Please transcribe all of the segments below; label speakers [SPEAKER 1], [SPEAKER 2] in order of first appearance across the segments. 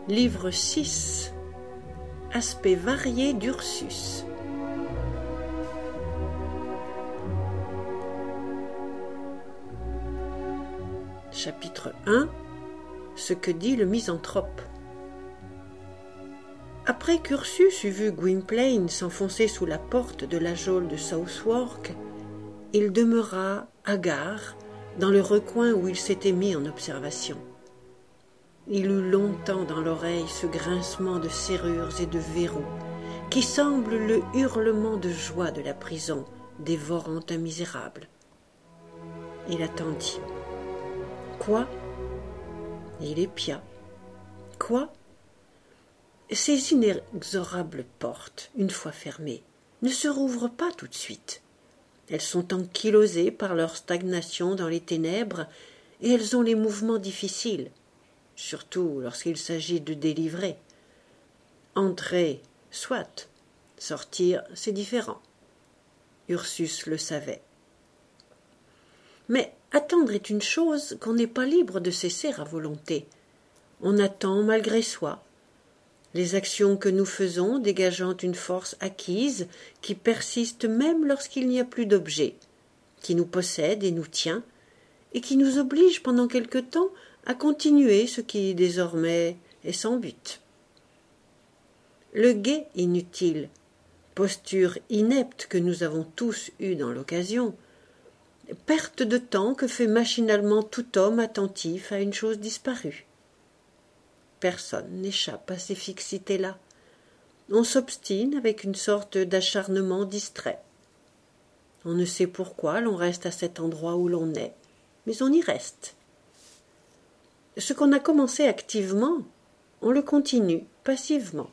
[SPEAKER 1] Livre 6. Aspect varié d'Ursus. Chapitre 1. Ce que dit le misanthrope. Après qu'Ursus eut vu Gwynplaine s'enfoncer sous la porte de la geôle de Southwark, il demeura hagard dans le recoin où il s'était mis en observation. Il eut longtemps dans l'oreille ce grincement de serrures et de verrous qui semble le hurlement de joie de la prison dévorant un misérable. Il attendit. Quoi? Il épia. Quoi? Ces inexorables portes, une fois fermées, ne se rouvrent pas tout de suite. Elles sont ankylosées par leur stagnation dans les ténèbres et elles ont les mouvements difficiles, surtout lorsqu'il s'agit de délivrer. Entrer, soit. Sortir, c'est différent. Ursus le savait. Mais attendre est une chose qu'on n'est pas libre de cesser à volonté. On attend malgré soi. Les actions que nous faisons dégageant une force acquise qui persiste même lorsqu'il n'y a plus d'objet, qui nous possède et nous tient, et qui nous oblige pendant quelque temps à continuer ce qui désormais est sans but. Le guet inutile, posture inepte que nous avons tous eue dans l'occasion, perte de temps que fait machinalement tout homme attentif à une chose disparue. Personne n'échappe à ces fixités-là. On s'obstine avec une sorte d'acharnement distrait. On ne sait pourquoi l'on reste à cet endroit où l'on est, mais on y reste. Ce qu'on a commencé activement, on le continue passivement.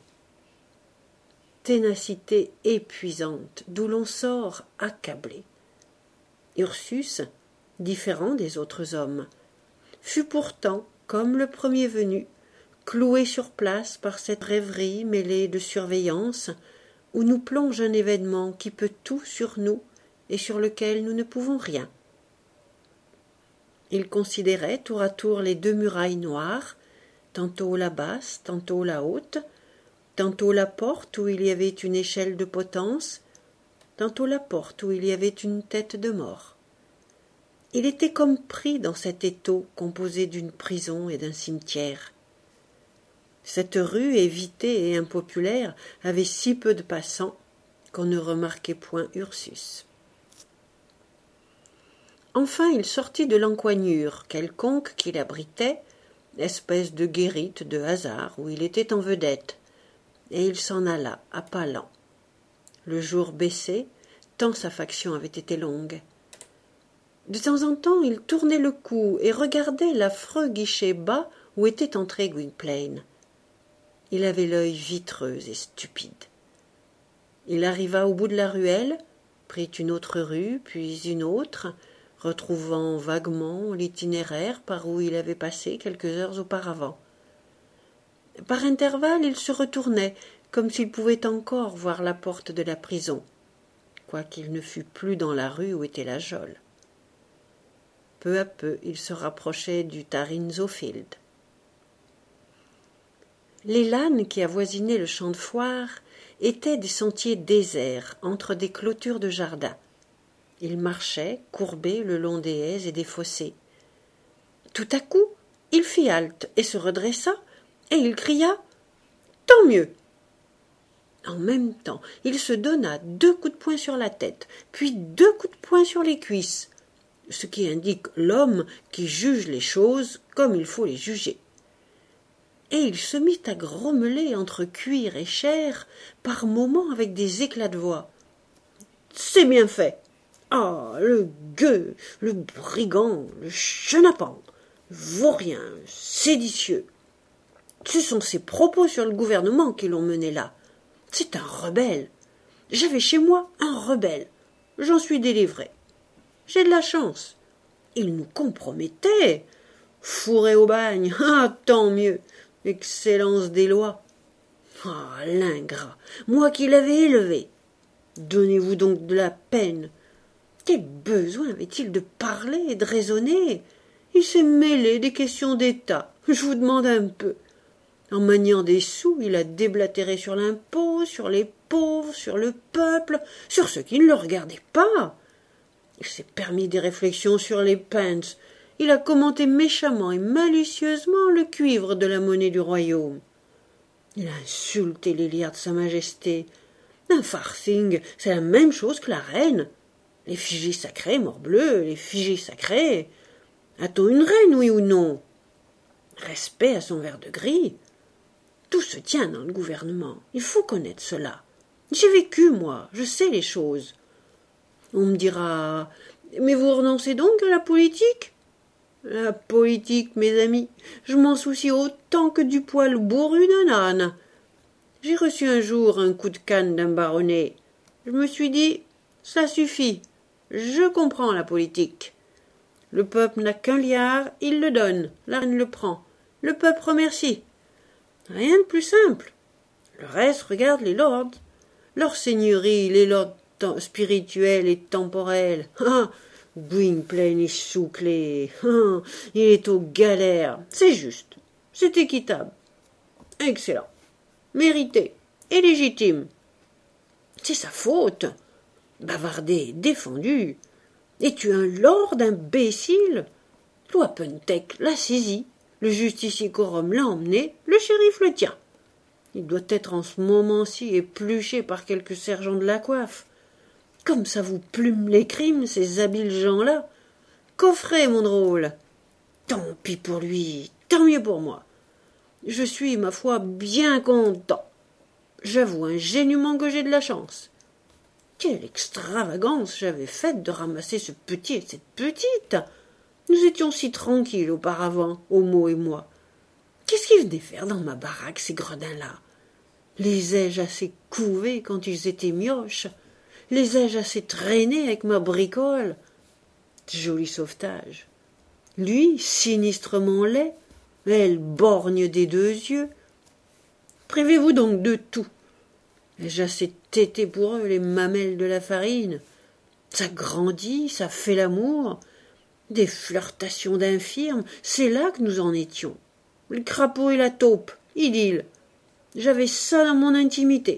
[SPEAKER 1] Ténacité épuisante, d'où l'on sort accablé. Ursus, différent des autres hommes, fut pourtant, comme le premier venu, cloué sur place par cette rêverie mêlée de surveillance où nous plonge un événement qui peut tout sur nous et sur lequel nous ne pouvons rien. Il considérait tour à tour les deux murailles noires, tantôt la basse, tantôt la haute, tantôt la porte où il y avait une échelle de potence, tantôt la porte où il y avait une tête de mort. Il était comme pris dans cet étau composé d'une prison et d'un cimetière. Cette rue évitée et impopulaire avait si peu de passants qu'on ne remarquait point Ursus. Enfin il sortit de l'encoignure quelconque qui l'abritait, espèce de guérite de hasard où il était en vedette, et il s'en alla à pas lents. Le jour baissait, tant sa faction avait été longue. De temps en temps il tournait le cou et regardait l'affreux guichet bas où était entré Gwynplaine. Il avait l'œil vitreux et stupide. Il arriva au bout de la ruelle, prit une autre rue, puis une autre, retrouvant vaguement l'itinéraire par où il avait passé quelques heures auparavant. Par intervalles, il se retournait, comme s'il pouvait encore voir la porte de la prison, quoiqu'il ne fût plus dans la rue où était la geôle. Peu à peu, il se rapprochait du Tarrinzeau Field. Les lanes qui avoisinaient le champ de foire étaient des sentiers déserts entre des clôtures de jardin. Il marchait, courbé, le long des haies et des fossés. Tout à coup, il fit halte et se redressa, et il cria « Tant mieux !» En même temps, il se donna 2 coups de poing sur la tête, puis 2 coups de poing sur les cuisses, ce qui indique l'homme qui juge les choses comme il faut les juger. Et il se mit à grommeler entre cuir et chair, par moments avec des éclats de voix. « C'est bien fait! Ah, le gueux, le brigand, le chenapan, vaurien, séditieux! Ce sont ses propos sur le gouvernement qui l'ont mené là. C'est un rebelle. J'avais chez moi un rebelle. J'en suis délivré. J'ai de la chance. Il nous compromettait. Fourré au bagne, ah, tant mieux. Excellence des lois. Ah, l'ingrat, moi qui l'avais élevé. Donnez-vous donc de la peine. Quel besoin avait-il de parler et de raisonner? Il s'est mêlé des questions d'État. Je vous demande un peu. En maniant des sous, il a déblatéré sur l'impôt, sur les pauvres, sur le peuple, sur ceux qui ne le regardaient pas. Il s'est permis des réflexions sur les pence. Il a commenté méchamment et malicieusement le cuivre de la monnaie du royaume. Il a insulté les lyres de Sa Majesté. Un farthing, c'est la même chose que la reine. L'effigie sacrée, morbleu, l'effigie sacrée. A-t-on une reine, oui ou non? Respect à son verre de gris. Tout se tient dans le gouvernement. Il faut connaître cela. J'ai vécu, moi, je sais les choses. On me dira « Mais vous renoncez donc à la politique ?» La politique, mes amis, je m'en soucie autant que du poil bourru d'un âne. J'ai reçu un jour un coup de canne d'un baronnet. Je me suis dit « Ça suffit, je comprends la politique. Le peuple n'a qu'un liard, il le donne, la reine le prend. Le peuple remercie. Rien de plus simple. Le reste regarde les lords. Leur seigneurie, les lords spirituels et temporels. Ah, Gwynplaine est sous-clé. Ah, il est aux galères. C'est juste. C'est équitable. Excellent. Mérité. Et légitime. C'est sa faute. Bavardé, défendu. Es-tu un lord imbécile? Wapentake l'a saisi. Le justicier quorum l'a emmené. Le shérif le tient. Il doit être en ce moment-ci épluché par quelques sergents de la coiffe. Comme ça vous plume les crimes, ces habiles gens-là. Coffret, mon drôle. Tant pis pour lui, tant mieux pour moi. Je suis, ma foi, bien content. J'avoue ingénument que j'ai de la chance. Quelle extravagance j'avais faite de ramasser ce petit et cette petite. Nous étions si tranquilles auparavant, Homo et moi. Qu'est-ce qu'ils venaient faire dans ma baraque, ces gredins-là? Les ai-je assez couvés quand ils étaient mioches? Les ai-je assez traînés avec ma bricole? Joli sauvetage. Lui, sinistrement laid, elle borgne des 2 yeux. Privez-vous donc de tout. Ai-je assez tété pour eux les mamelles de la farine? Ça grandit, ça fait l'amour. Des flirtations d'infirmes, c'est là que nous en étions. Le crapaud et la taupe, idylle. J'avais ça dans mon intimité.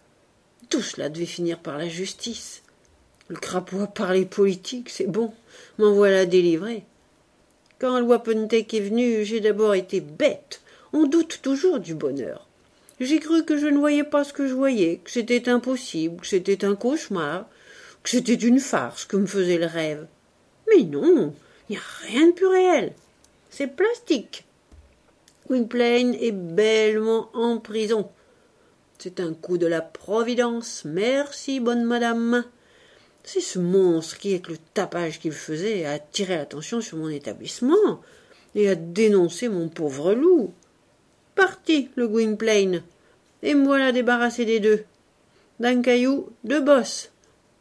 [SPEAKER 1] Tout cela devait finir par la justice. Le crapaud a parlé politique, c'est bon, m'en voilà délivré. Quand le Wapentake est venu, j'ai d'abord été bête. On doute toujours du bonheur. J'ai cru que je ne voyais pas ce que je voyais, que c'était impossible, que c'était un cauchemar, que c'était une farce que me faisait le rêve. Mais non, il n'y a rien de plus réel. C'est plastique. Gwynplaine est bellement en prison. C'est un coup de la Providence. Merci, bonne madame. C'est ce monstre qui, avec le tapage qu'il faisait, a attiré l'attention sur mon établissement et a dénoncé mon pauvre loup. Parti, le Gwynplaine, et me voilà débarrassé des 2. D'un caillou, 2 bosses.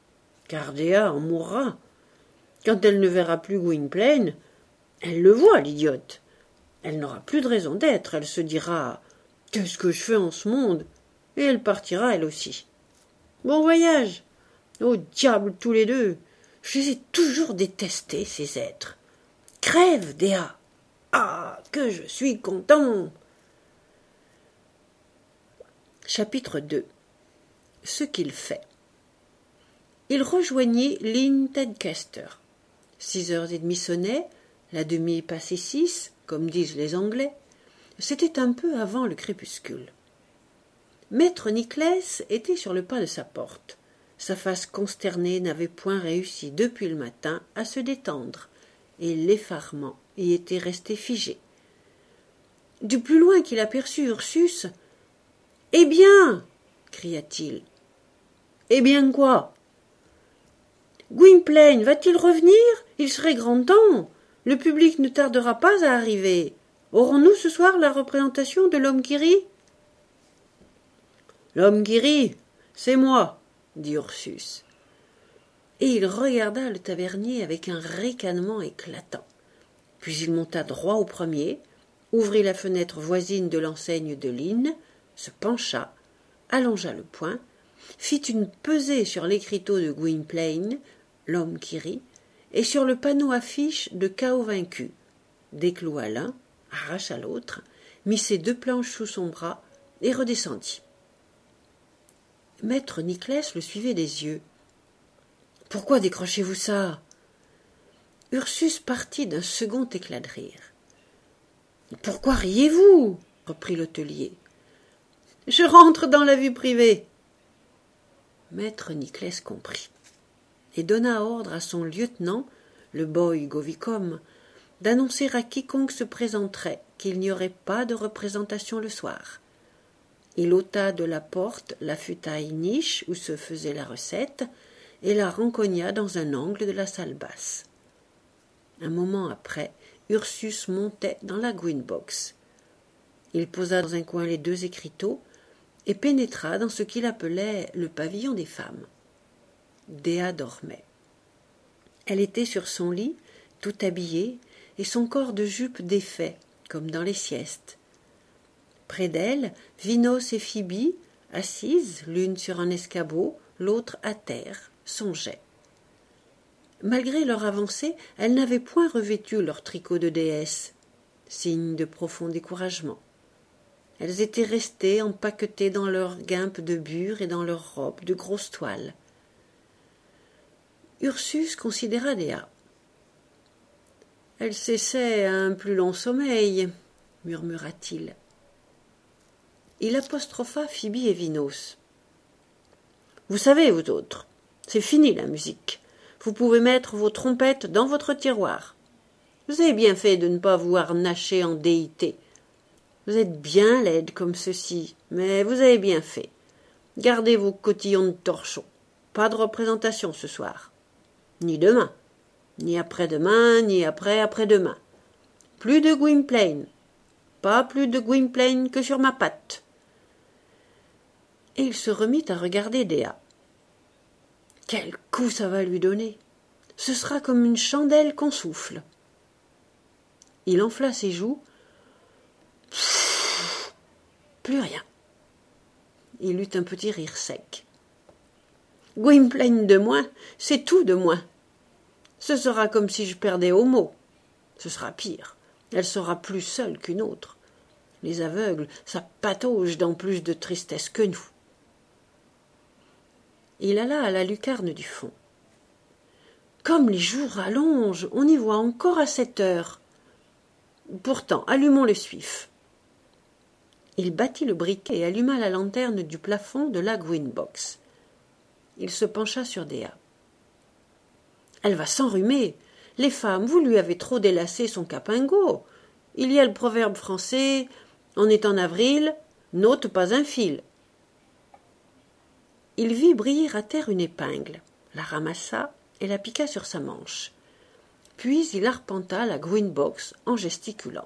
[SPEAKER 1] Cardéa en mourra. Quand elle ne verra plus Gwynplaine, elle le voit, l'idiote. Elle n'aura plus de raison d'être. Elle se dira « Qu'est-ce que je fais en ce monde ?» et elle partira, elle aussi. Bon voyage. Au diable tous les 2. Je les ai toujours détestés, ces êtres. Crève, Déa. Ah, que je suis content. Chapitre 2. Ce qu'il fait. Il rejoignit Lynn Tedcaster. 6h30 sonnaient, la demi passait 6, comme disent les Anglais. C'était un peu avant le crépuscule. Maître Nicless était sur le pas de sa porte. Sa face consternée n'avait point réussi depuis le matin à se détendre, et l'effarement y était resté figé. Du plus loin qu'il aperçut Ursus, « Eh bien !» cria-t-il. « Eh bien quoi ?»« Gwynplaine va-t-il revenir? Il serait grand temps. Le public ne tardera pas à arriver. Aurons-nous ce soir la représentation de l'homme qui rit ?»« L'homme qui rit, c'est moi, » dit Ursus. Et il regarda le tavernier avec un ricanement éclatant. Puis il monta droit au premier, ouvrit la fenêtre voisine de l'enseigne de Lynn, se pencha, allongea le poing, fit une pesée sur l'écriteau de Gwynplaine, l'homme qui rit, et sur le panneau affiche de Chaos vaincu, décloua l'un, arracha l'autre, mit ses 2 planches sous son bras et redescendit. Maître Nicless le suivait des yeux. « Pourquoi décrochez-vous ça ?» Ursus partit d'un second éclat de rire. « Pourquoi riez-vous ?» reprit l'hôtelier. « Je rentre dans la vie privée. » Maître Nicless comprit et donna ordre à son lieutenant, le boy Govicum, d'annoncer à quiconque se présenterait qu'il n'y aurait pas de représentation le soir. Il ôta de la porte la futaille niche où se faisait la recette et la rencogna dans un angle de la salle basse. Un moment après, Ursus montait dans la Green-Box. Il posa dans un coin les 2 écriteaux et pénétra dans ce qu'il appelait le pavillon des femmes. Dea dormait. Elle était sur son lit, tout habillée, et son corps de jupe défait, comme dans les siestes. Près d'elle, Vinos et Phoebe, assises, l'une sur un escabeau, l'autre à terre, songeaient. Malgré leur avancée, elles n'avaient point revêtu leur tricot de déesse, signe de profond découragement. Elles étaient restées empaquetées dans leurs guimpes de bure et dans leurs robes de grosse toile. Ursus considéra Dea. « Elle s'essaie à un plus long sommeil, » murmura-t-il. Il apostropha Phoebe et Vinos. « Vous savez, vous autres, c'est fini la musique. Vous pouvez mettre vos trompettes dans votre tiroir. Vous avez bien fait de ne pas vous harnacher en déité. Vous êtes bien laides comme ceci, mais vous avez bien fait. Gardez vos cotillons de torchon. Pas de représentation ce soir. Ni demain. Ni après-demain, ni après-après-demain. Plus de Gwynplaine. Pas plus de Gwynplaine que sur ma patte. » Et il se remit à regarder Dea. Quel coup ça va lui donner! Ce sera comme une chandelle qu'on souffle. Il enfla ses joues. Plus rien. Il eut un petit rire sec. Gwynplaine de moins, c'est tout de moins. Ce sera comme si je perdais Homo. Ce sera pire. Elle sera plus seule qu'une autre. Les aveugles, ça patauge dans plus de tristesse que nous. Il alla à la lucarne du fond. Comme les jours rallongent, on y voit encore à 7 heures. Pourtant, allumons le suif. Il battit le briquet et alluma la lanterne du plafond de la Green-Box. Il se pencha sur Dea. Elle va s'enrhumer. Les femmes, vous lui avez trop délacé son capingot. Il y a le proverbe français « On est en avril, n'ôte pas un fil ». Il vit briller à terre une épingle, la ramassa et la piqua sur sa manche. Puis il arpenta la Green-Box en gesticulant.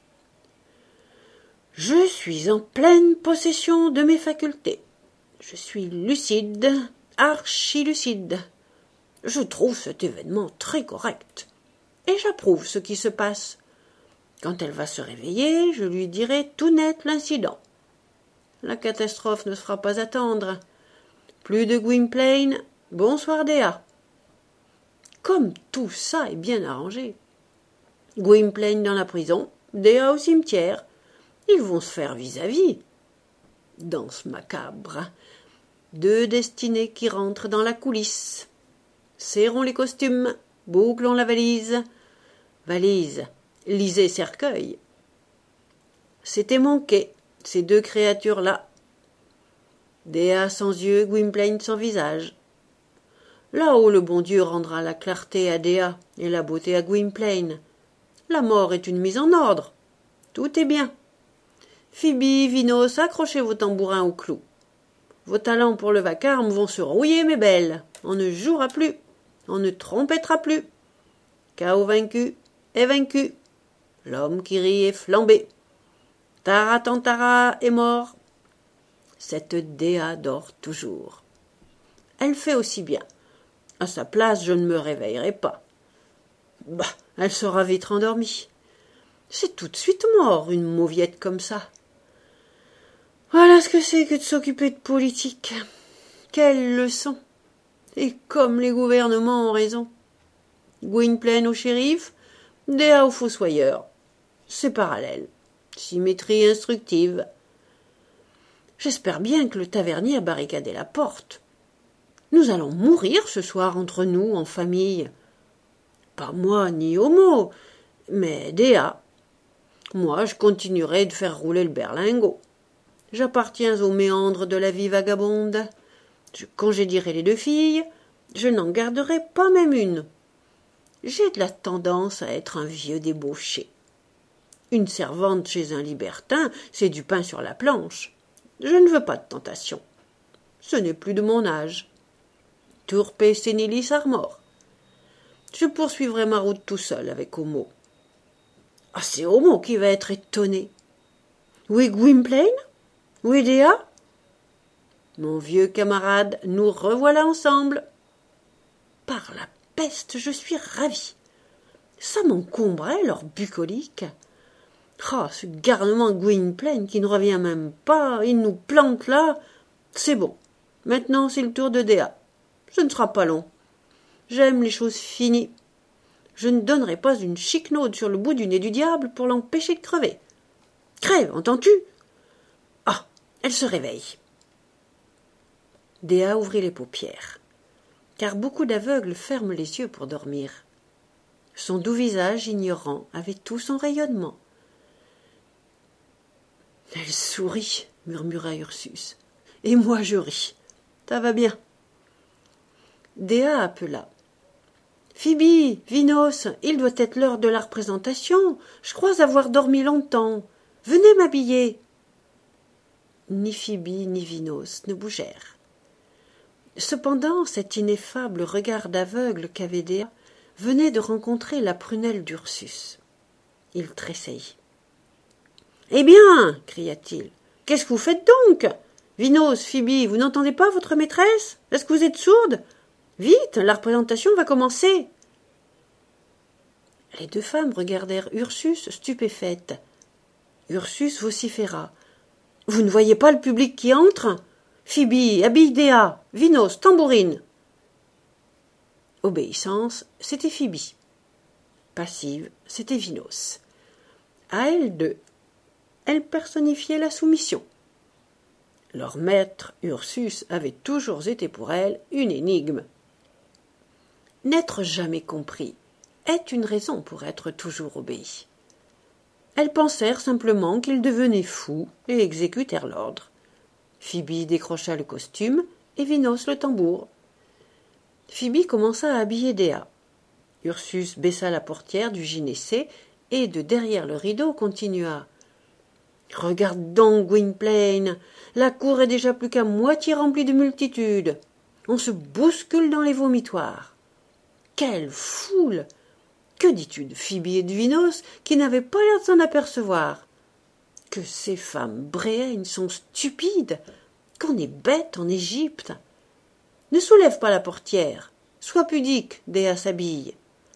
[SPEAKER 1] « Je suis en pleine possession de mes facultés. Je suis lucide, archi-lucide. Je trouve cet événement très correct. Et j'approuve ce qui se passe. Quand elle va se réveiller, je lui dirai tout net l'incident. La catastrophe ne se fera pas attendre. Plus de Gwynplaine, bonsoir Dea. Comme tout ça est bien arrangé. Gwynplaine dans la prison, Dea au cimetière. Ils vont se faire vis-à-vis. Danse macabre. 2 destinées qui rentrent dans la coulisse. Serrons les costumes, bouclons la valise. Valise, lisez cercueil. C'était manqué, ces 2 créatures-là. Dea sans yeux, Gwynplaine sans visage. Là-haut, le bon Dieu rendra la clarté à Dea et la beauté à Gwynplaine. La mort est une mise en ordre. Tout est bien. Phoebe, Vinos, accrochez vos tambourins au clou. Vos talents pour le vacarme vont se rouiller, mes belles. On ne jouera plus. On ne trompetera plus. Chaos vaincu est vaincu. L'homme qui rit est flambé. Taratantara est mort. Cette Dea dort toujours. Elle fait aussi bien. À sa place, je ne me réveillerai pas. Bah, elle sera vite rendormie. C'est tout de suite mort, une mauviette comme ça. Voilà ce que c'est que de s'occuper de politique. Quelle leçon! Et comme les gouvernements ont raison. Gwynplaine au shérif, Dea au fossoyeur. C'est parallèle. Symétrie instructive. J'espère bien que le tavernier a barricadé la porte. Nous allons mourir ce soir entre nous, en famille. Pas moi ni Homo, mais Dea. Moi, je continuerai de faire rouler le berlingot. J'appartiens aux méandres de la vie vagabonde. Je congédierai les 2 filles, je n'en garderai pas même une. J'ai de la tendance à être un vieux débauché. Une servante chez un libertin, c'est du pain sur la planche. Je ne veux pas de tentation. Ce n'est plus de mon âge. Turpe senilis armor. Je poursuivrai ma route tout seul avec Homo. Ah, c'est Homo qui va être étonné. Où est Gwynplaine? Où est Dea? Mon vieux camarade, nous revoilà ensemble. Par la peste, je suis ravi. Ça m'encombrait, leur bucolique. Ah, ce garnement Gwynplaine qui ne revient même pas, il nous plante là. C'est bon. Maintenant, c'est le tour de Dea. Ce ne sera pas long. J'aime les choses finies. Je ne donnerai pas une chiquenaude sur le bout du nez du diable pour l'empêcher de crever. Crève, entends-tu? Ah, elle se réveille. Dea ouvrit les paupières, car beaucoup d'aveugles ferment les yeux pour dormir. Son doux visage ignorant avait tout son rayonnement. « Elle sourit, » murmura Ursus, « et moi je ris. Ça va bien. » Dea appela. « Phoebe, Vinos, il doit être l'heure de la représentation. Je crois avoir dormi longtemps. Venez m'habiller. » Ni Phoebe ni Vinos ne bougèrent. Cependant, cet ineffable regard d'aveugle qu'avait Dea venait de rencontrer la prunelle d'Ursus. Il tressaillit. « Eh bien, cria-t-il, qu'est-ce que vous faites donc? Vinos, Phoebe, vous n'entendez pas votre maîtresse? Est-ce que vous êtes sourde? Vite, la représentation va commencer. » Les 2 femmes regardèrent Ursus stupéfaites. Ursus vociféra. « Vous ne voyez pas le public qui entre? Phoebe, habille Dea, Vinos, tambourine. » Obéissance, c'était Phoebe. Passive, c'était Vinos. À elles 2, elle personnifiait la soumission. Leur maître Ursus avait toujours été pour elle une énigme. N'être jamais compris est une raison pour être toujours obéi. Elles pensèrent simplement qu'ils devenaient fous et exécutèrent l'ordre. Phoebe décrocha le costume et Vinos le tambour. Phoebe commença à habiller Dea. Ursus baissa la portière du gynécée et de derrière le rideau continua. « Regarde donc, Gwynplaine, la cour est déjà plus qu'à moitié remplie de multitudes. On se bouscule dans les vomitoires. Quelle foule! Que dis-tu de Phoebe et de Vinos qui n'avaient pas l'air de s'en apercevoir? Que ces femmes bréhennes sont stupides, qu'on est bête en Égypte. Ne soulève pas la portière, sois pudique, Dea s'habille. »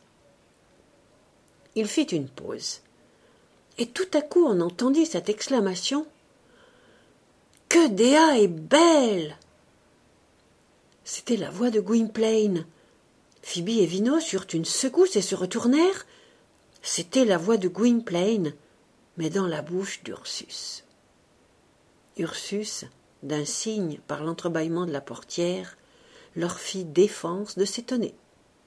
[SPEAKER 1] Il fit une pause. Et tout à coup on entendit cette exclamation. « Que Dea est belle !» C'était la voix de Gwynplaine. Phoebe et Vinos eurent une secousse et se retournèrent. C'était la voix de Gwynplaine, mais dans la bouche d'Ursus. Ursus, d'un signe par l'entrebâillement de la portière, leur fit défense de s'étonner.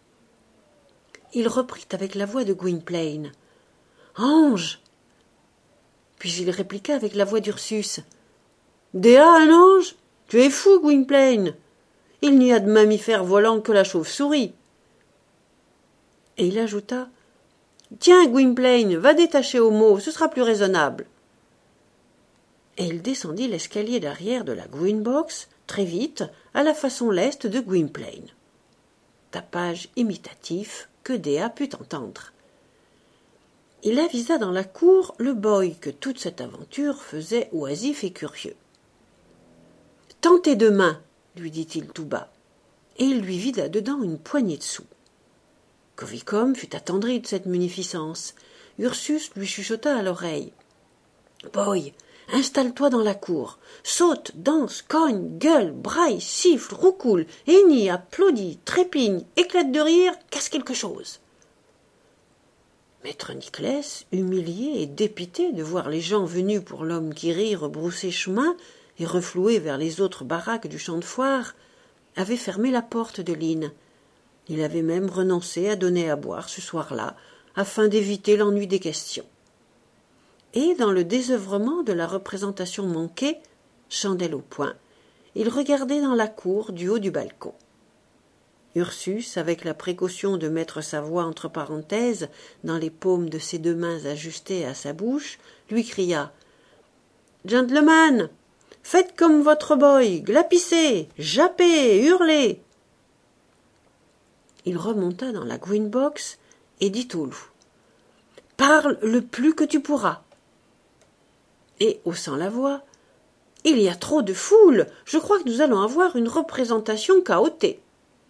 [SPEAKER 1] Il reprit avec la voix de Gwynplaine. « Ange !» Puis il répliqua avec la voix d'Ursus. « Dea, un ange? Tu es fou, Gwynplaine. Il n'y a de mammifère volant que la chauve-souris. » Et il ajouta. « Tiens, Gwynplaine, va détacher Homo, ce sera plus raisonnable. » Et il descendit l'escalier d'arrière de la Gwynbox, très vite, à la façon leste de Gwynplaine. Tapage imitatif que Dea put entendre. Il avisa dans la cour le boy que toute cette aventure faisait oisif et curieux. « Tends tes 2 mains, lui dit-il tout bas, et il lui vida dedans une poignée de sous. Govicum fut attendri de cette munificence. Ursus lui chuchota à l'oreille. « Boy, installe-toi dans la cour. Saute, danse, cogne, gueule, braille, siffle, roucoule, hennit, applaudit, trépigne, éclate de rire, casse quelque chose. » Maître Nicless, humilié et dépité de voir les gens venus pour l'homme qui rit rebrousser chemin et reflouer vers les autres baraques du champ de foire, avait fermé la porte de l'inn. Il avait même renoncé à donner à boire ce soir-là, afin d'éviter l'ennui des questions. Et dans le désœuvrement de la représentation manquée, chandelle au poing, il regardait dans la cour du haut du balcon. Ursus, avec la précaution de mettre sa voix entre parenthèses dans les paumes de ses deux mains ajustées à sa bouche, lui cria « Gentlemen, faites comme votre boy, glapissez, jappez, hurlez !» Il remonta dans la green box et dit au loup « Parle le plus que tu pourras !» Et, haussant la voix, « Il y a trop de foule, je crois que nous allons avoir une représentation chaotée. »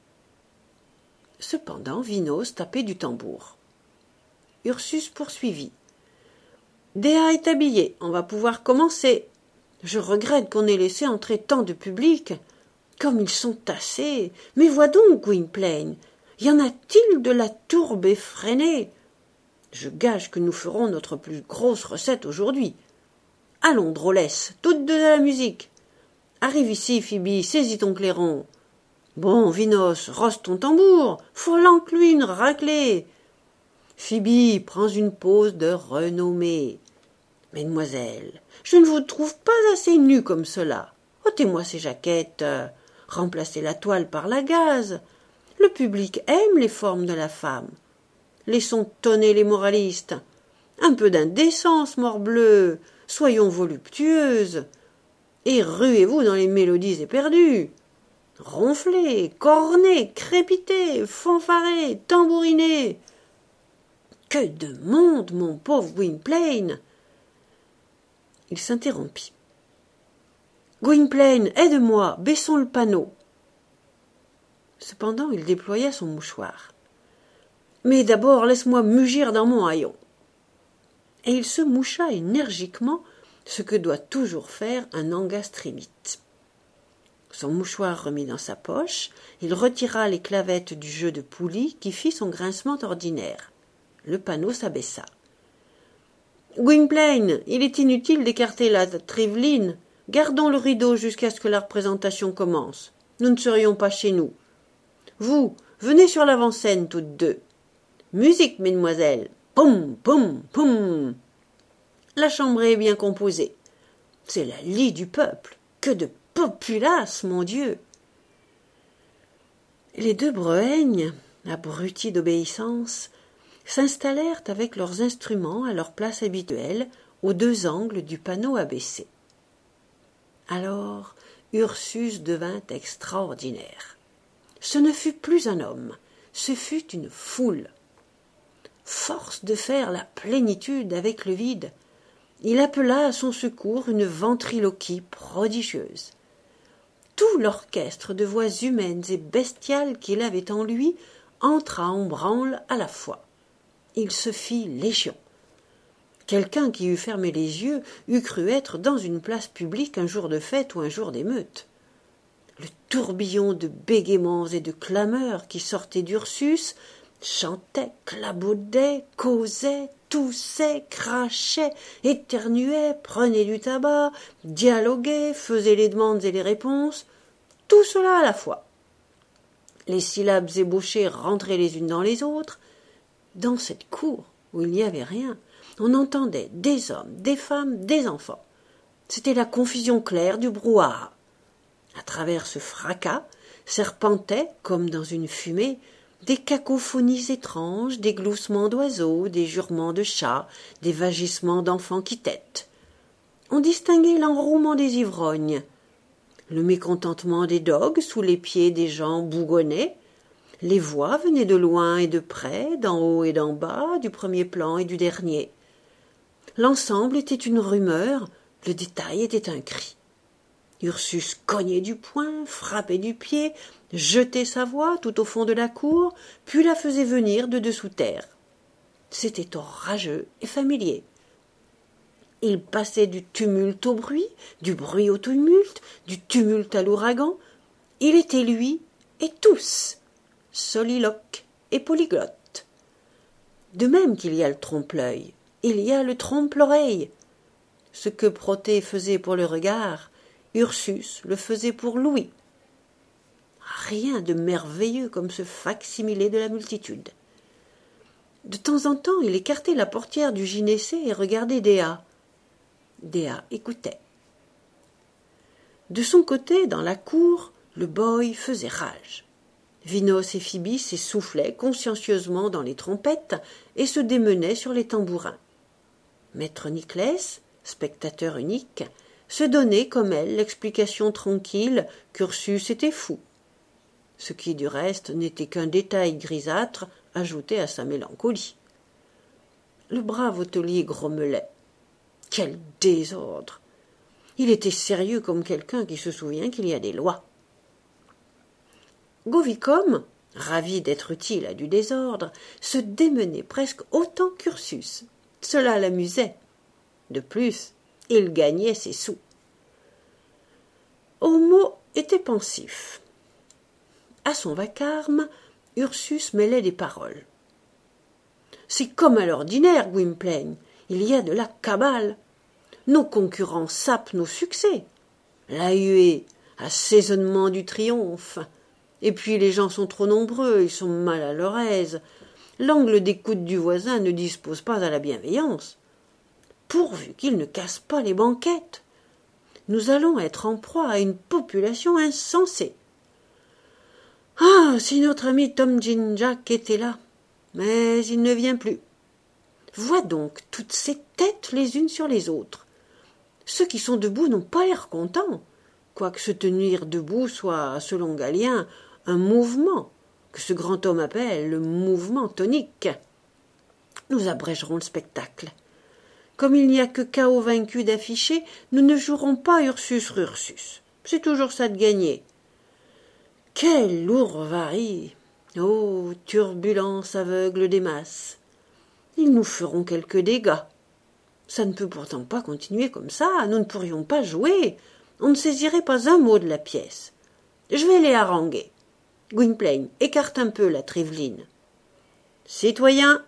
[SPEAKER 1] Cependant, Vinos tapait du tambour. Ursus poursuivit. « Dea est habillée, on va pouvoir commencer. Je regrette qu'on ait laissé entrer tant de public. Comme ils sont tassés. Mais vois donc, Gwynplaine, y en a-t-il de la tourbe effrénée? Je gage que nous ferons notre plus grosse recette aujourd'hui. Allons, drôlesse, toutes deux à la musique. Arrive ici, Phoebe, saisis ton clairon. Bon, Vinos, rosse ton tambour, faut l'encluer une raclée. Phoebe, prends une pose de renommée. Mesdemoiselles, je ne vous trouve pas assez nus comme cela. Ôtez-moi ces jaquettes, remplacez la toile par la gaze. Le public aime les formes de la femme. Laissons tonner les moralistes. Un peu d'indécence, morbleu, soyons voluptueuses. Et ruez-vous dans les mélodies éperdues. Ronflez, cornez, crépitez, fanfarez, tambourinez. Que de monde, mon pauvre Gwynplaine! Il s'interrompit. Gwynplaine, aide-moi, baissons le panneau. Cependant, il déploya son mouchoir. Mais d'abord, laisse-moi mugir dans mon haillon. Et il se moucha énergiquement, ce que doit toujours faire un angastrimite. Son mouchoir remis dans sa poche, il retira les clavettes du jeu de poulie qui fit son grincement ordinaire. Le panneau s'abaissa. « Gwynplaine, il est inutile d'écarter la triveline. Gardons le rideau jusqu'à ce que la représentation commence. Nous ne serions pas chez nous. Vous, venez sur l'avant-scène toutes deux. Musique, mesdemoiselles. Poum, poum, poum. La chambrée est bien composée. C'est la lie du peuple. Que de populace, mon Dieu !» Les deux Brehaignes, abrutis d'obéissance, s'installèrent avec leurs instruments à leur place habituelle, aux deux angles du panneau abaissé. Alors Ursus devint extraordinaire. Ce ne fut plus un homme, ce fut une foule. Force de faire la plénitude avec le vide, il appela à son secours une ventriloquie prodigieuse. Tout l'orchestre de voix humaines et bestiales qu'il avait en lui entra en branle à la fois. Il se fit légion. Quelqu'un qui eût fermé les yeux eût cru être dans une place publique un jour de fête ou un jour d'émeute. Le tourbillon de bégaiements et de clameurs qui sortait d'Ursus chantait, clabaudait, causait, toussait, crachait, éternuait, prenait du tabac, dialoguait, faisait les demandes et les réponses, tout cela à la fois. Les syllabes ébauchées rentraient les unes dans les autres. Dans cette cour où il n'y avait rien, on entendait des hommes, des femmes, des enfants. C'était la confusion claire du brouhaha. À travers ce fracas serpentaient, comme dans une fumée, des cacophonies étranges, des gloussements d'oiseaux, des jurements de chats, des vagissements d'enfants qui têtent. On distinguait l'enrouement des ivrognes, le mécontentement des dogues sous les pieds des gens bougonnais. Les voix venaient de loin et de près, d'en haut et d'en bas, du premier plan et du dernier. L'ensemble était une rumeur, le détail était un cri. Ursus cognait du poing, frappait du pied, jetait sa voix tout au fond de la cour, puis la faisait venir de dessous terre. C'était orageux et familier. Il passait du tumulte au bruit, du bruit au tumulte, du tumulte à l'ouragan. Il était lui et tous, soliloque et polyglotte. De même qu'il y a le trompe-l'œil, il y a le trompe-l'oreille. Ce que Protée faisait pour le regard, Ursus le faisait pour l'ouïe. Rien de merveilleux comme ce fac-similé de la multitude. De temps en temps, il écartait la portière du gynécée et regardait Dea. Dea écoutait. De son côté, dans la cour, le boy faisait rage. Vinos et Phoebe s'essoufflaient consciencieusement dans les trompettes et se démenaient sur les tambourins. Maître Niclès, spectateur unique, se donnait comme elle l'explication tranquille qu'Ursus était fou. Ce qui, du reste, n'était qu'un détail grisâtre ajouté à sa mélancolie. Le brave hôtelier grommelait. Quel désordre! Il était sérieux comme quelqu'un qui se souvient qu'il y a des lois. Govicum, ravi d'être utile à du désordre, se démenait presque autant qu'Ursus. Cela l'amusait. De plus, il gagnait ses sous. Homo était pensif. À son vacarme, Ursus mêlait des paroles. « C'est comme à l'ordinaire, Gwynplaine. Il y a de la cabale. Nos concurrents sapent nos succès. La huée, assaisonnement du triomphe. Et puis les gens sont trop nombreux, ils sont mal à leur aise. L'angle d'écoute du voisin ne dispose pas à la bienveillance. Pourvu qu'il ne casse pas les banquettes. Nous allons être en proie à une population insensée. Ah, si notre ami Tom Jim Jack était là. Mais il ne vient plus. Vois donc toutes ces têtes les unes sur les autres. Ceux qui sont debout n'ont pas l'air contents, quoique se tenir debout soit, selon Galien, un mouvement, que ce grand homme appelle le mouvement tonique. Nous abrégerons le spectacle. Comme il n'y a que chaos vaincu d'afficher, nous ne jouerons pas Ursus. C'est toujours ça de gagner. Quelle lourvarie! Oh, turbulence aveugle des masses! Ils nous feront quelques dégâts. Ça ne peut pourtant pas continuer comme ça, nous ne pourrions pas jouer. On ne saisirait pas un mot de la pièce. Je vais les haranguer. Gwynplaine, écarte un peu la Triveline. Citoyens!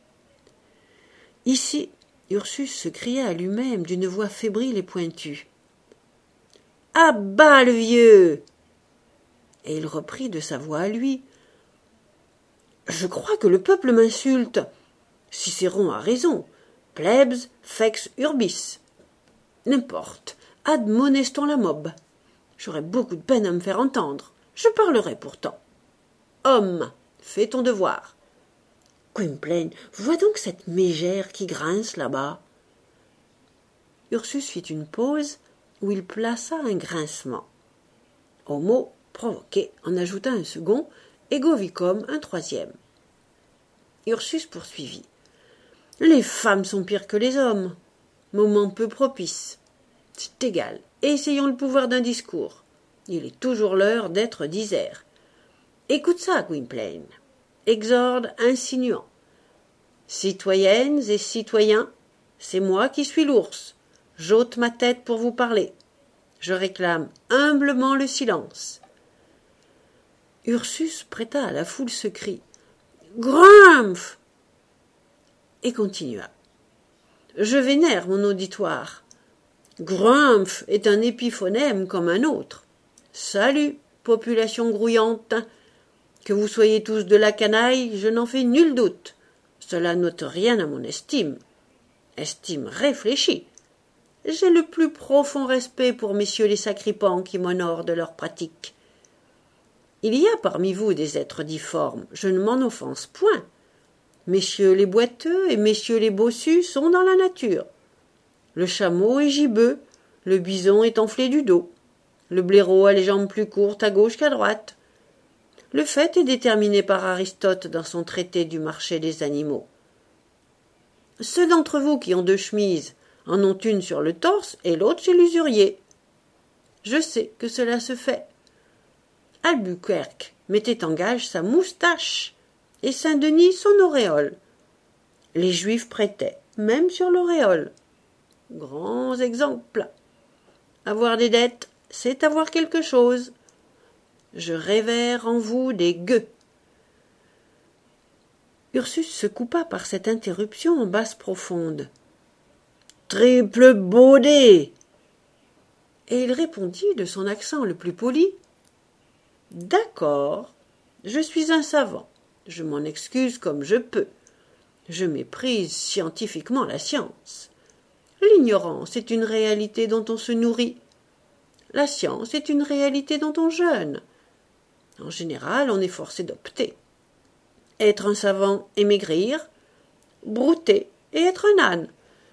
[SPEAKER 1] Ici, Ursus se cria à lui-même d'une voix fébrile et pointue. À bas le vieux! Et il reprit de sa voix à lui. Je crois que le peuple m'insulte. Cicéron a raison. Plebs fex urbis. N'importe. Admonestons la mob. J'aurais beaucoup de peine à me faire entendre. Je parlerai pourtant. Homme, fais ton devoir. Gwynplaine, vois donc cette mégère qui grince là-bas. Ursus fit une pause où il plaça un grincement. Homo, provoqué, en ajouta un second, et Govicum un troisième. Ursus poursuivit. Les femmes sont pires que les hommes. Moment peu propice. C'est égal. Essayons le pouvoir d'un discours. Il est toujours l'heure d'être disert. Écoute ça, Gwynplaine. Exorde insinuant. Citoyennes et citoyens, c'est moi qui suis l'ours. J'ôte ma tête pour vous parler. Je réclame humblement le silence. Ursus prêta à la foule ce cri. Grumph! Et continua. Je vénère mon auditoire. Grumph est un épiphonème comme un autre. Salut, population grouillante. Que vous soyez tous de la canaille, je n'en fais nul doute. Cela n'ôte rien à mon estime. Estime réfléchie. J'ai le plus profond respect pour messieurs les sacripants qui m'honorent de leurs pratiques. Il y a parmi vous des êtres difformes, je ne m'en offense point. Messieurs les boiteux et messieurs les bossus sont dans la nature. Le chameau est gibbeux, le bison est enflé du dos. Le blaireau a les jambes plus courtes à gauche qu'à droite. Le fait est déterminé par Aristote dans son traité du marché des animaux. Ceux d'entre vous qui ont deux chemises en ont une sur le torse et l'autre chez l'usurier. Je sais que cela se fait. Albuquerque mettait en gage sa moustache et Saint-Denis son auréole. Les Juifs prêtaient, même sur l'auréole. Grands exemples. Avoir des dettes, c'est avoir quelque chose. Je révère en vous des gueux. Ursus se coupa par cette interruption en basse profonde. « Triple baudet !» Et il répondit de son accent le plus poli. « D'accord, je suis un savant, je m'en excuse comme je peux. Je méprise scientifiquement la science. L'ignorance est une réalité dont on se nourrit. La science est une réalité dont on jeûne. En général, on est forcé d'opter. Être un savant et maigrir, brouter et être un âne.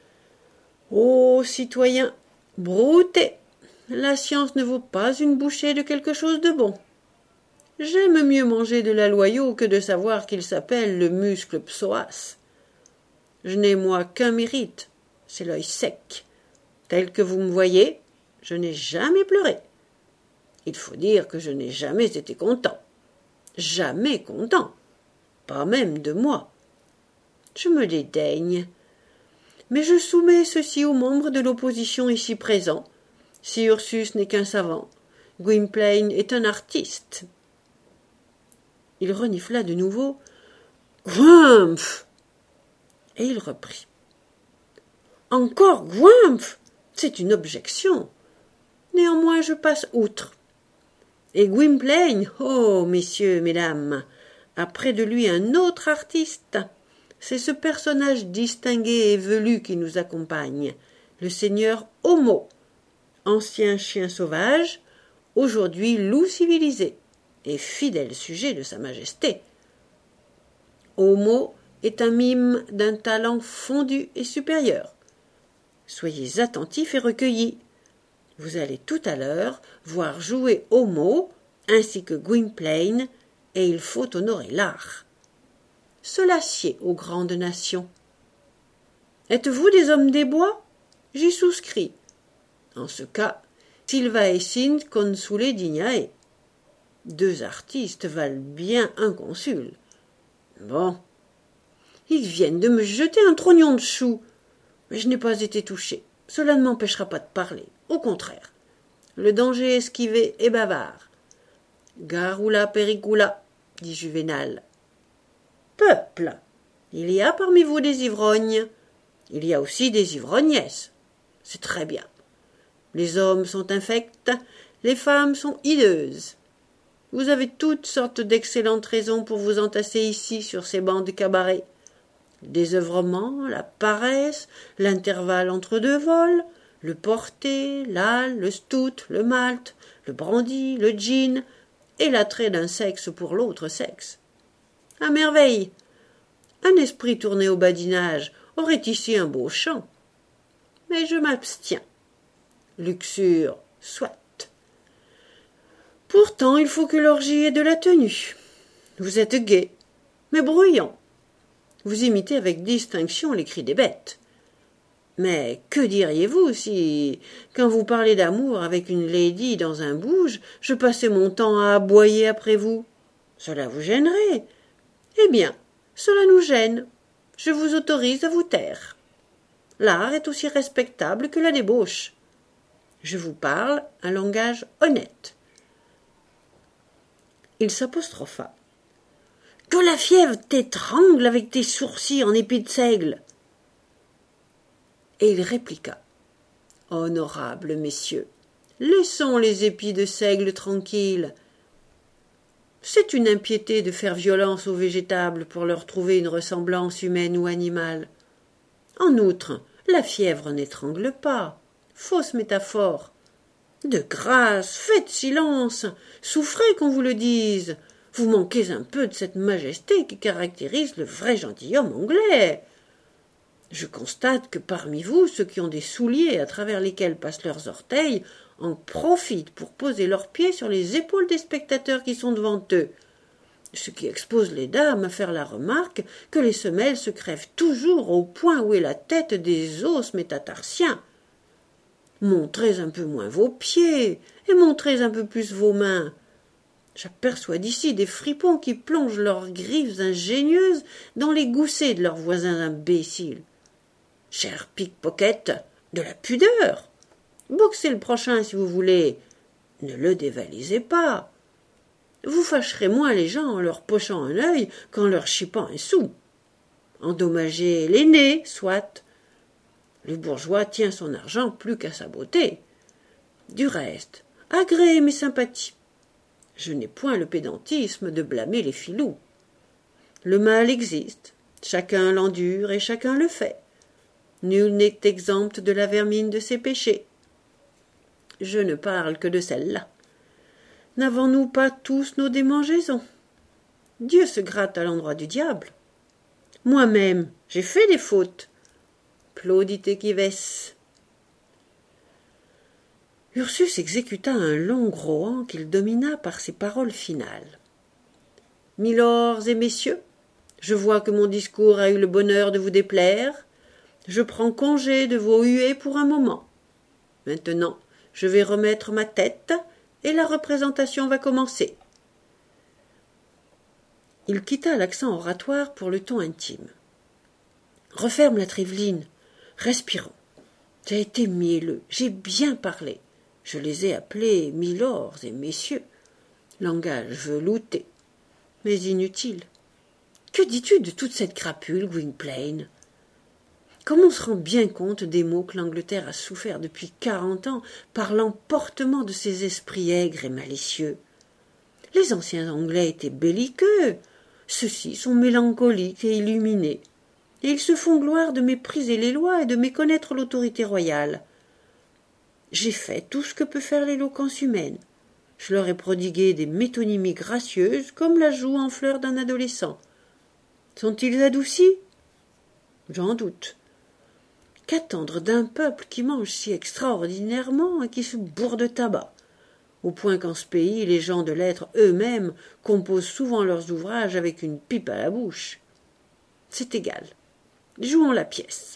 [SPEAKER 1] Ô citoyens, broutez! La science ne vaut pas une bouchée de quelque chose de bon. J'aime mieux manger de la loyau que de savoir qu'il s'appelle le muscle psoas. Je n'ai moi qu'un mérite, c'est l'œil sec. Tel que vous me voyez, je n'ai jamais pleuré. Il faut dire que je n'ai jamais été content. Jamais content. Pas même de moi. Je me dédaigne. Mais je soumets ceci aux membres de l'opposition ici présents. Si Ursus n'est qu'un savant, Gwynplaine est un artiste. Il renifla de nouveau. Gouimph! Et il reprit. Encore Gouimph! C'est une objection. Néanmoins, je passe outre. Et Gwynplaine, oh, messieurs, mesdames, a près de lui un autre artiste. C'est ce personnage distingué et velu qui nous accompagne, le seigneur Homo, ancien chien sauvage, aujourd'hui loup civilisé, et fidèle sujet de sa majesté. Homo est un mime d'un talent fondu et supérieur. Soyez attentifs et recueillis. Vous allez tout à l'heure voir jouer Homo ainsi que Gwynplaine, et il faut honorer l'art. Cela sied aux grandes nations. Êtes-vous des hommes des bois? J'y souscris. En ce cas, Silva et Sint consule dignae. 2 artistes valent bien un consul. Bon. Ils viennent de me jeter un trognon de chou. Mais je n'ai pas été touché. Cela ne m'empêchera pas de parler. Au contraire. Le danger esquivé est bavard. Garrula pericula, dit Juvénal. Peuple, il y a parmi vous des ivrognes. Il y a aussi des ivrognesses. C'est très bien. Les hommes sont infects, les femmes sont hideuses. Vous avez toutes sortes d'excellentes raisons pour vous entasser ici sur ces bancs de cabaret. Le désœuvrement, la paresse, l'intervalle entre 2 vols, le porter, l'âle, le stout, le malt, le brandy, le gin, et l'attrait d'un sexe pour l'autre sexe. À merveille! Un esprit tourné au badinage aurait ici un beau champ. Mais je m'abstiens. Luxure, soit. Pourtant, il faut que l'orgie ait de la tenue. Vous êtes gai, mais bruyant. Vous imitez avec distinction les cris des bêtes. Mais que diriez-vous si, quand vous parlez d'amour avec une lady dans un bouge, je passais mon temps à aboyer après vous? Cela vous gênerait. Eh bien, cela nous gêne. Je vous autorise à vous taire. L'art est aussi respectable que la débauche. Je vous parle un langage honnête. Il s'apostropha. Que la fièvre t'étrangle avec tes sourcils en épis de seigle. Et il répliqua. Honorables messieurs, laissons les épis de seigle tranquilles. C'est une impiété de faire violence aux végétables pour leur trouver une ressemblance humaine ou animale. En outre, la fièvre n'étrangle pas. Fausse métaphore. De grâce, faites silence, souffrez qu'on vous le dise. Vous manquez un peu de cette majesté qui caractérise le vrai gentilhomme anglais. Je constate que parmi vous, ceux qui ont des souliers à travers lesquels passent leurs orteils en profitent pour poser leurs pieds sur les épaules des spectateurs qui sont devant eux, ce qui expose les dames à faire la remarque que les semelles se crèvent toujours au point où est la tête des os métatarsiens. Montrez un peu moins vos pieds et montrez un peu plus vos mains. J'aperçois d'ici des fripons qui plongent leurs griffes ingénieuses dans les goussets de leurs voisins imbéciles. Cher pickpocket, de la pudeur. Boxez le prochain si vous voulez. Ne le dévalisez pas. Vous fâcherez moins les gens en leur pochant un œil qu'en leur chipant un sou. Endommager l'aîné, soit. Le bourgeois tient son argent plus qu'à sa beauté. Du reste, agréez mes sympathies. Je n'ai point le pédantisme de blâmer les filous. Le mal existe, chacun l'endure et chacun le fait. Nul n'est exempt de la vermine de ses péchés. Je ne parle que de celle-là. N'avons-nous pas tous nos démangeaisons? Dieu se gratte à l'endroit du diable. Moi-même, j'ai fait des fautes. Plaudite quives. Ursus exécuta un long grohan qu'il domina par ses paroles finales. Milords et messieurs, je vois que mon discours a eu le bonheur de vous déplaire. Je prends congé de vos huées pour un moment. Maintenant, je vais remettre ma tête et la représentation va commencer. Il quitta l'accent oratoire pour le ton intime. Referme la Triveline. Respirons. J'ai été mielleux, j'ai bien parlé. Je les ai appelés milords et messieurs. Langage velouté, mais inutile. Que dis-tu de toute cette crapule, Gwynplaine? Comme on se rend bien compte des maux que l'Angleterre a souffert depuis 40 ans par l'emportement de ses esprits aigres et malicieux. Les anciens Anglais étaient belliqueux, ceux-ci sont mélancoliques et illuminés, et ils se font gloire de mépriser les lois et de méconnaître l'autorité royale. J'ai fait tout ce que peut faire l'éloquence humaine. Je leur ai prodigué des métonymies gracieuses comme la joue en fleurs d'un adolescent. Sont-ils adoucis? J'en doute. Qu'attendre d'un peuple qui mange si extraordinairement et qui se bourre de tabac, au point qu'en ce pays, les gens de lettres eux-mêmes composent souvent leurs ouvrages avec une pipe à la bouche. C'est égal. Jouons la pièce.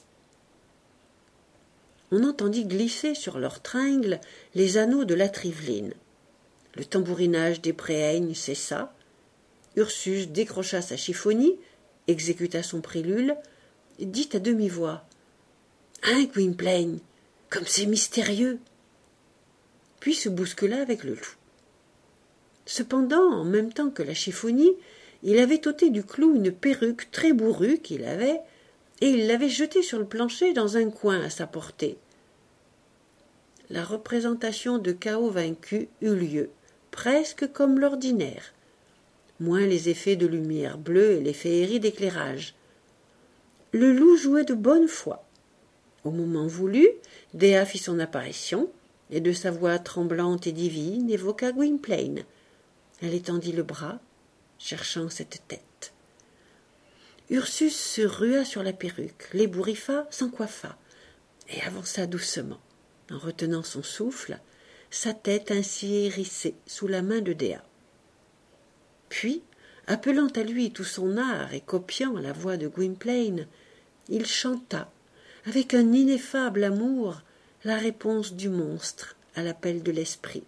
[SPEAKER 1] On entendit glisser sur leurs tringles les anneaux de la Triveline. Le tambourinage des préaignes cessa. Ursus décrocha sa chiffonnie, exécuta son prélule, et dit à demi-voix « Hein, Gwynplaine, comme c'est mystérieux !» Puis se bouscula avec le loup. Cependant, en même temps que la chiffonnie, il avait ôté du clou une perruque très bourrue qu'il avait, et il l'avait jetée sur le plancher dans un coin à sa portée. La représentation de Chaos vaincu eut lieu, presque comme l'ordinaire, moins les effets de lumière bleue et les féeries d'éclairage. Le loup jouait de bonne foi. Au moment voulu, Dea fit son apparition, et de sa voix tremblante et divine évoqua Gwynplaine. Elle étendit le bras, cherchant cette tête. Ursus se rua sur la perruque, l'ébouriffa, s'encoiffa, et avança doucement, en retenant son souffle, sa tête ainsi hérissée sous la main de Dea. Puis, appelant à lui tout son art et copiant la voix de Gwynplaine, il chanta, avec un ineffable amour, la réponse du monstre à l'appel de l'esprit.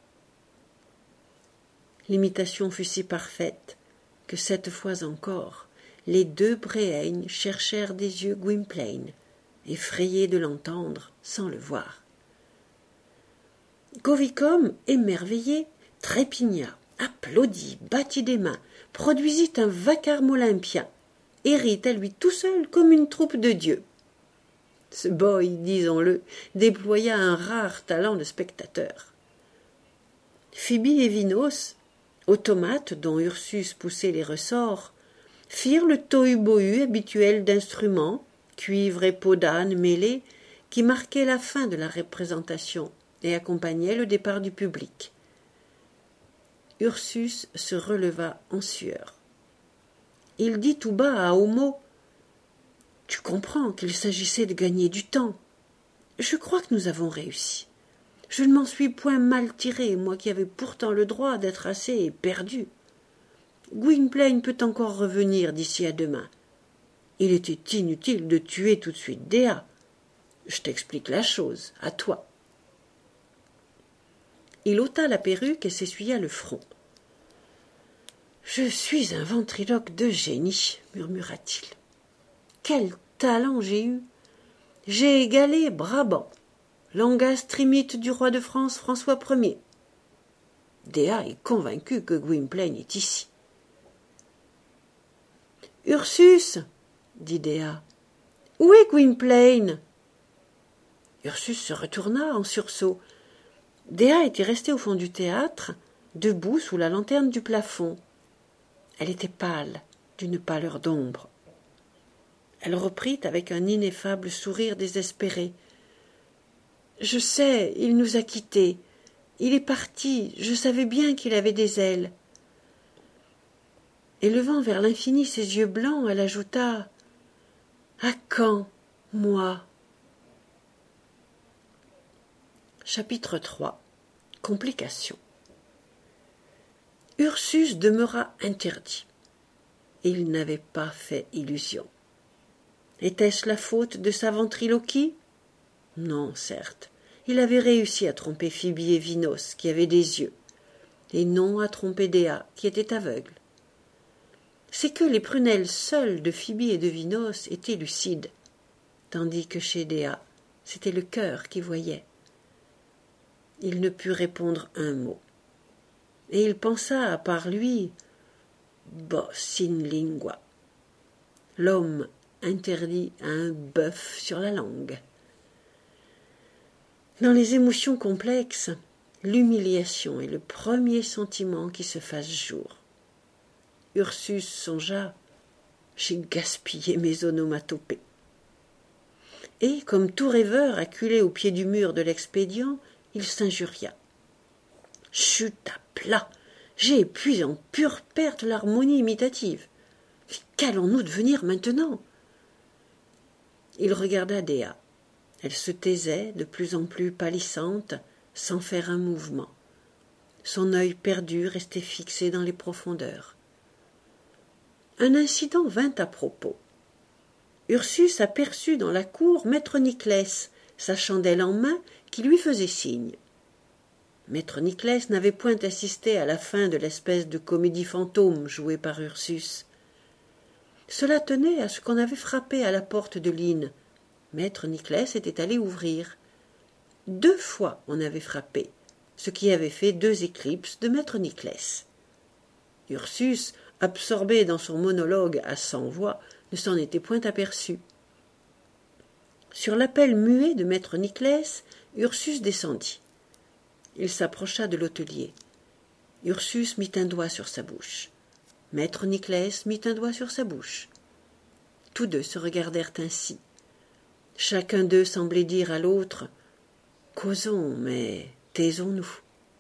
[SPEAKER 1] L'imitation fut si parfaite que cette fois encore, les deux préaignes cherchèrent des yeux Gwynplaine, effrayés de l'entendre sans le voir. Govicum, émerveillé, trépigna, applaudit, battit des mains, produisit un vacarme olympien, et rit à lui tout seul comme une troupe de dieux. Ce boy, disons-le, déploya un rare talent de spectateur. Phoebe et Vinos, automates dont Ursus poussait les ressorts, firent le tohu-bohu habituel d'instruments, cuivre et peau d'âne mêlés, qui marquait la fin de la représentation et accompagnait le départ du public. Ursus se releva en sueur. Il dit tout bas à Homo « Tu comprends qu'il s'agissait de gagner du temps. Je crois que nous avons réussi. Je ne m'en suis point mal tiré, moi qui avais pourtant le droit d'être assez perdu. Gwynplaine peut encore revenir d'ici à demain. Il était inutile de tuer tout de suite Dea. Je t'explique la chose, à toi. » Il ôta la perruque et s'essuya le front. « Je suis un ventriloque de génie, murmura-t-il. Quel talent j'ai eu! J'ai égalé Brabant, langage trimite du roi de France François Ier. Dea est convaincu que Gwynplaine est ici. « Ursus !» dit Dea. Où est Gwynplaine? Ursus se retourna en sursaut. Dea était restée au fond du théâtre, debout sous la lanterne du plafond. Elle était pâle, d'une pâleur d'ombre. Elle reprit avec un ineffable sourire désespéré. « Je sais, il nous a quittés. Il est parti, je savais bien qu'il avait des ailes. » Élevant vers l'infini ses yeux blancs, elle ajouta « À quand, moi ?» Chapitre 3. Complications. Ursus demeura interdit. Il n'avait pas fait illusion. Était-ce la faute de sa ventriloquie? Non, certes. Il avait réussi à tromper Phoebe et Vinos, qui avaient des yeux, et non à tromper Dea, qui était aveugle. C'est que les prunelles seules de Phoebe et de Vinos étaient lucides, tandis que chez Dea, c'était le cœur qui voyait. Il ne put répondre un mot. Et il pensa, à part lui, Bos in lingua. L'homme interdit à un bœuf sur la langue. Dans les émotions complexes, l'humiliation est le premier sentiment qui se fasse jour. Ursus songea « J'ai gaspillé mes onomatopées ». Et, comme tout rêveur acculé au pied du mur de l'expédient, il s'injuria. « Chute à plat! J'ai épuisé en pure perte l'harmonie imitative. Qu'allons-nous devenir maintenant ?» Il regarda Dea. Elle se taisait, de plus en plus pâlissante, sans faire un mouvement. Son œil perdu restait fixé dans les profondeurs. Un incident vint à propos. Ursus aperçut dans la cour maître Niclès, sa chandelle en main, qui lui faisait signe. Maître Niclès n'avait point assisté à la fin de l'espèce de comédie fantôme jouée par Ursus. Cela tenait à ce qu'on avait frappé à la porte de l'îne. Maître Niclès était allé ouvrir. 2 fois on avait frappé, ce qui avait fait 2 éclipses de maître Niclès. Ursus, absorbé dans son monologue à 100 voix, ne s'en était point aperçu. Sur l'appel muet de maître Niclès, Ursus descendit. Il s'approcha de l'hôtelier. Ursus mit un doigt sur sa bouche. Maître Niclès mit un doigt sur sa bouche. Tous deux se regardèrent ainsi. Chacun d'eux semblait dire à l'autre « Causons, mais taisons-nous ».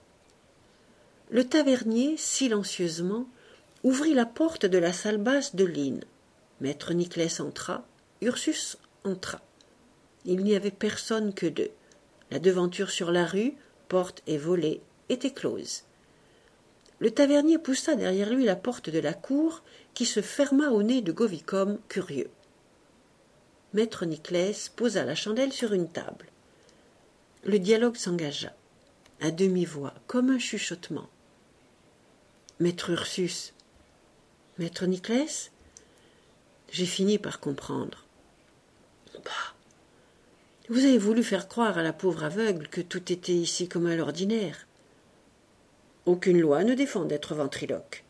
[SPEAKER 1] Le tavernier, silencieusement, ouvrit la porte de la salle basse de l'îne. Maître Niclès entra, Ursus entra. Il n'y avait personne que deux. La devanture sur la rue, porte et volet, était close. Le tavernier poussa derrière lui la porte de la cour, qui se ferma au nez de Govicum, curieux. Maître Niclès posa la chandelle sur une table. Le dialogue s'engagea, à demi-voix, comme un chuchotement. Maître Ursus, Maître Niclès, j'ai fini par comprendre. Bah, vous avez voulu faire croire à la pauvre aveugle que tout était ici comme à l'ordinaire. Aucune loi ne défend d'être ventriloque.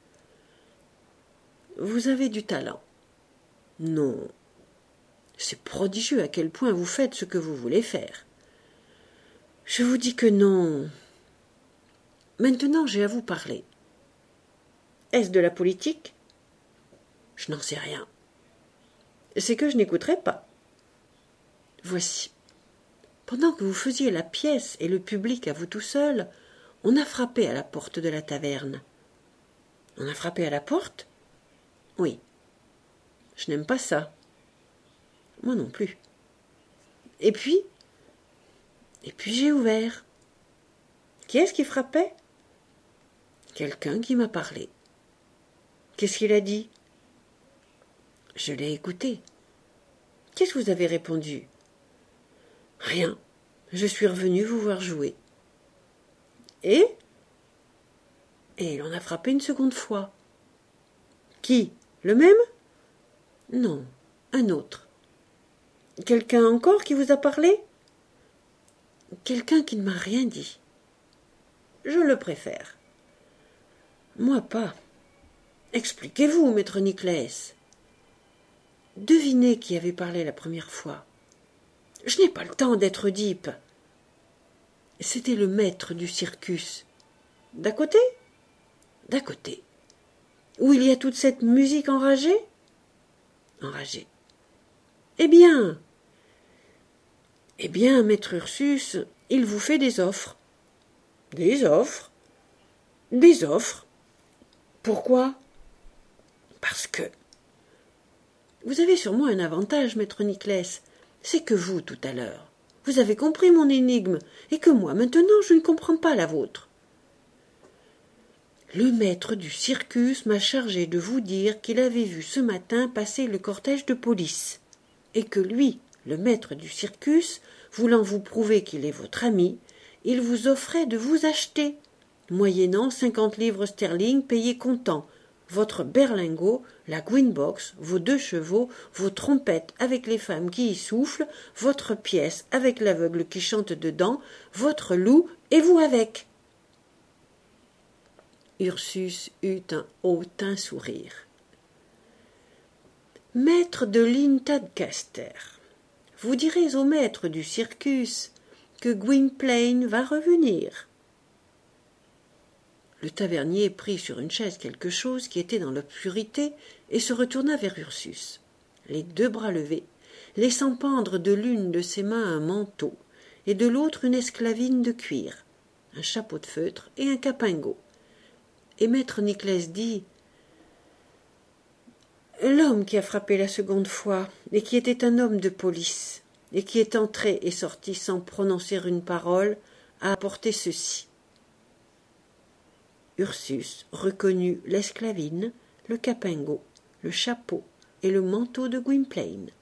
[SPEAKER 1] Vous avez du talent. Non. C'est prodigieux à quel point vous faites ce que vous voulez faire. Je vous dis que non. Maintenant, j'ai à vous parler. Est-ce de la politique? Je n'en sais rien. C'est que je n'écouterai pas. Voici. Pendant que vous faisiez la pièce et le public à vous tout seul, on a frappé à la porte de la taverne. On a frappé à la porte? Oui. Je n'aime pas ça. Moi non plus. Et puis j'ai ouvert. Qui est-ce qui frappait? Quelqu'un qui m'a parlé. Qu'est-ce qu'il a dit? Je l'ai écouté. Qu'est-ce que vous avez répondu? Rien. Je suis revenu vous voir jouer. Et il en a frappé une seconde fois. Qui? Le même? Non, un autre. Quelqu'un encore qui vous a parlé? Quelqu'un qui ne m'a rien dit. Je le préfère. Moi pas. Expliquez-vous, maître Niclès. Devinez qui avait parlé la première fois. Je n'ai pas le temps d'être Oedipe. C'était le maître du circus. D'à côté? D'à côté. Où il y a toute cette musique enragée? Enragée. Eh bien, maître Ursus, il vous fait des offres. Des offres? Des offres. Pourquoi? Parce que... Vous avez sur moi un avantage, maître Niclès. C'est que vous, tout à l'heure, vous avez compris mon énigme, et que moi, maintenant, je ne comprends pas la vôtre. Le maître du circus m'a chargé de vous dire qu'il avait vu ce matin passer le cortège de police, et que lui, le maître du circus, voulant vous prouver qu'il est votre ami, il vous offrait de vous acheter, moyennant 50 livres sterling payés comptant, votre berlingot, la Gwynbox, vos 2 chevaux, vos trompettes avec les femmes qui y soufflent, votre pièce avec l'aveugle qui chante dedans, votre loup, et vous avec. Ursus eut un hautain sourire. Maître de Lintadscaster, vous direz au maître du circus que Gwynplaine va revenir. Le tavernier prit sur une chaise quelque chose qui était dans l'obscurité et se retourna vers Ursus, les 2 bras levés, laissant pendre de l'une de ses mains un manteau et de l'autre une esclavine de cuir, un chapeau de feutre et un capingot. Et maître Niclès dit « L'homme qui a frappé la seconde fois, et qui était un homme de police, et qui est entré et sorti sans prononcer une parole, a apporté ceci. » Ursus reconnut l'esclavine, le capingot, le chapeau et le manteau de Gwynplaine.